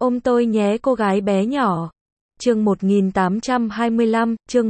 Ôm tôi nhé cô gái bé nhỏ. Chương 1825, chương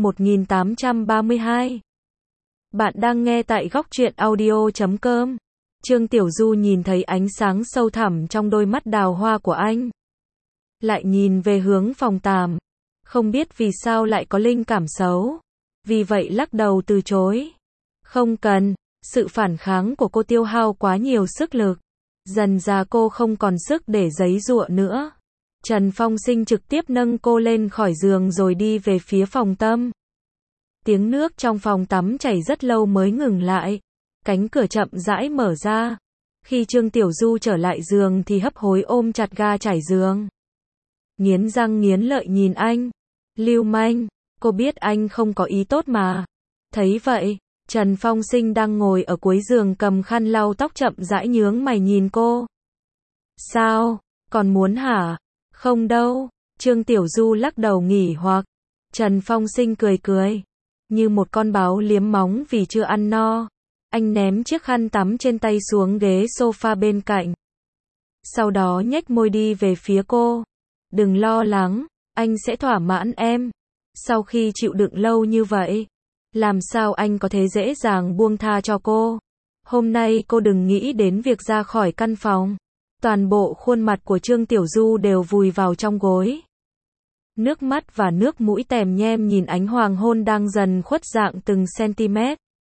1832. Bạn đang nghe tại góc truyện audio.com. Trương Tiểu Du nhìn thấy ánh sáng sâu thẳm trong đôi mắt đào hoa của anh. Lại nhìn về hướng phòng tạm. Không biết vì sao lại có linh cảm xấu. Vì vậy lắc đầu từ chối. Không cần, sự phản kháng của cô tiêu hao quá nhiều sức lực. Dần ra cô không còn sức để giãy giụa nữa. Trần Phong Sinh trực tiếp nâng cô lên khỏi giường rồi đi về phía phòng tắm. Tiếng nước trong phòng tắm chảy rất lâu mới ngừng lại. Cánh cửa chậm rãi mở ra. Khi Trương Tiểu Du trở lại giường thì hấp hối ôm chặt ga trải giường. Nghiến răng nghiến lợi nhìn anh. Lưu manh, cô biết anh không có ý tốt mà. Thấy vậy, Trần Phong Sinh đang ngồi ở cuối giường cầm khăn lau tóc chậm rãi nhướng mày nhìn cô. Sao, còn muốn hả? Không đâu, Trương Tiểu Du lắc đầu nghỉ hoặc. Trần Phong Sinh cười cười. Như một con báo liếm móng vì chưa ăn no. Anh ném chiếc khăn tắm trên tay xuống ghế sofa bên cạnh. Sau đó nhếch môi đi về phía cô. Đừng lo lắng, anh sẽ thỏa mãn em. Sau khi chịu đựng lâu như vậy, làm sao anh có thể dễ dàng buông tha cho cô? Hôm nay cô đừng nghĩ đến việc ra khỏi căn phòng. Toàn bộ khuôn mặt của Trương Tiểu Du đều vùi vào trong gối. Nước mắt và nước mũi tèm nhem nhìn ánh hoàng hôn đang dần khuất dạng từng cm.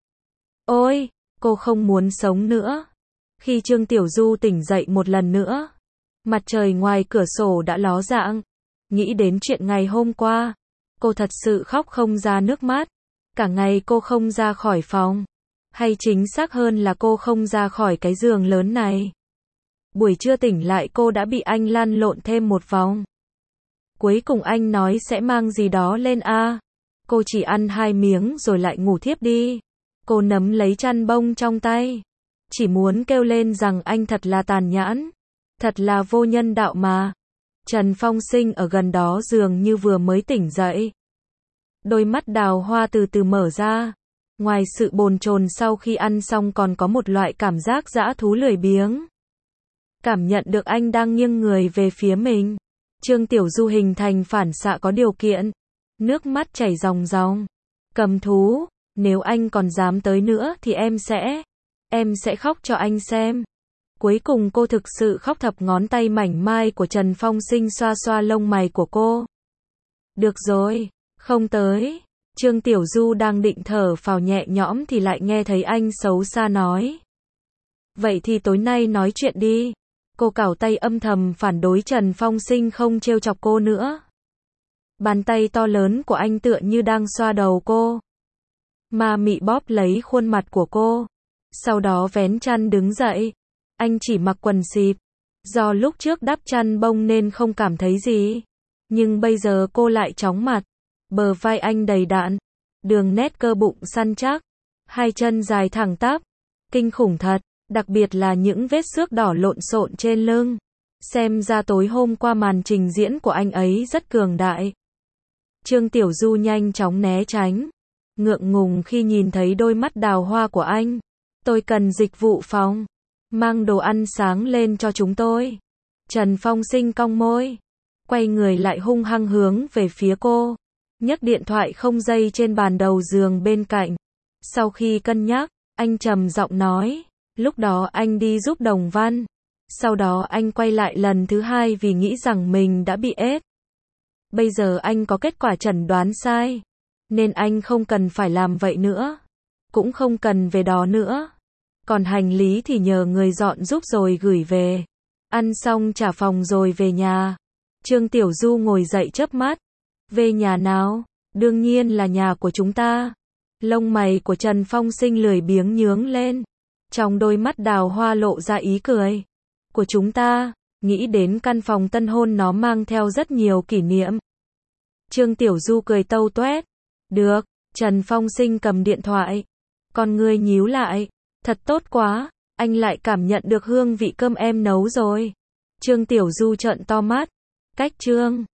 Ôi, cô không muốn sống nữa. Khi Trương Tiểu Du tỉnh dậy một lần nữa, mặt trời ngoài cửa sổ đã ló dạng. Nghĩ đến chuyện ngày hôm qua, cô thật sự khóc không ra nước mắt. Cả ngày cô không ra khỏi phòng. Hay chính xác hơn là cô không ra khỏi cái giường lớn này. Buổi trưa tỉnh lại cô đã bị anh lăn lộn thêm một vòng. Cuối cùng anh nói sẽ mang gì đó lên a. Cô chỉ ăn 2 miếng rồi lại ngủ thiếp đi. Cô nắm lấy chăn bông trong tay. Chỉ muốn kêu lên rằng anh thật là tàn nhẫn. Thật là vô nhân đạo mà. Trần Phong Sinh ở gần đó dường như vừa mới tỉnh dậy. Đôi mắt đào hoa từ từ mở ra. Ngoài sự bồn chồn sau khi ăn xong còn có một loại cảm giác dã thú lười biếng. Cảm nhận được anh đang nghiêng người về phía mình. Trương Tiểu Du hình thành phản xạ có điều kiện. Nước mắt chảy ròng ròng. Cầm thú, nếu anh còn dám tới nữa thì em sẽ khóc cho anh xem. Cuối cùng cô thực sự khóc thập ngón tay mảnh mai của Trần Phong Sinh xoa xoa lông mày của cô. Được rồi, không tới. Trương Tiểu Du đang định thở phào nhẹ nhõm thì lại nghe thấy anh xấu xa nói. Vậy thì tối nay nói chuyện đi. Cô cào tay âm thầm phản đối Trần Phong Sinh không trêu chọc cô nữa. Bàn tay to lớn của anh tựa như đang xoa đầu cô. Ma mị bóp lấy khuôn mặt của cô. Sau đó vén chăn đứng dậy. Anh chỉ mặc quần xịp. Do lúc trước đắp chăn bông nên không cảm thấy gì. Nhưng bây giờ cô lại chóng mặt. Bờ vai anh đầy đặn. Đường nét cơ bụng săn chắc. Hai chân dài thẳng tắp. Kinh khủng thật. Đặc biệt là những vết xước đỏ lộn xộn trên lưng. Xem ra tối hôm qua màn trình diễn của anh ấy rất cường đại. Trương Tiểu Du nhanh chóng né tránh. Ngượng ngùng khi nhìn thấy đôi mắt đào hoa của anh. Tôi cần dịch vụ phòng. Mang đồ ăn sáng lên cho chúng tôi. Trần Phong Sinh cong môi. Quay người lại hung hăng hướng về phía cô. Nhấc điện thoại không dây trên bàn đầu giường bên cạnh. Sau khi cân nhắc, anh trầm giọng nói. Lúc đó anh đi giúp Đồng Văn. Sau đó anh quay lại lần thứ 2 vì nghĩ rằng mình đã bị AIDS. Bây giờ anh có kết quả chẩn đoán sai. Nên anh không cần phải làm vậy nữa. Cũng không cần về đó nữa. Còn hành lý thì nhờ người dọn giúp rồi gửi về. Ăn xong trả phòng rồi về nhà. Trương Tiểu Du ngồi dậy chớp mắt. Về nhà nào? Đương nhiên là nhà của chúng ta. Lông mày của Trần Phong Sinh lười biếng nhướng lên. Trong đôi mắt đào hoa lộ ra ý cười. Của chúng ta, nghĩ đến căn phòng tân hôn nó mang theo rất nhiều kỷ niệm. Trương Tiểu Du cười tâu tuét. Được, Trần Phong Sinh cầm điện thoại. Con ngươi nhíu lại. Thật tốt quá, anh lại cảm nhận được hương vị cơm em nấu rồi. Trương Tiểu Du trợn to mắt. Cách Trương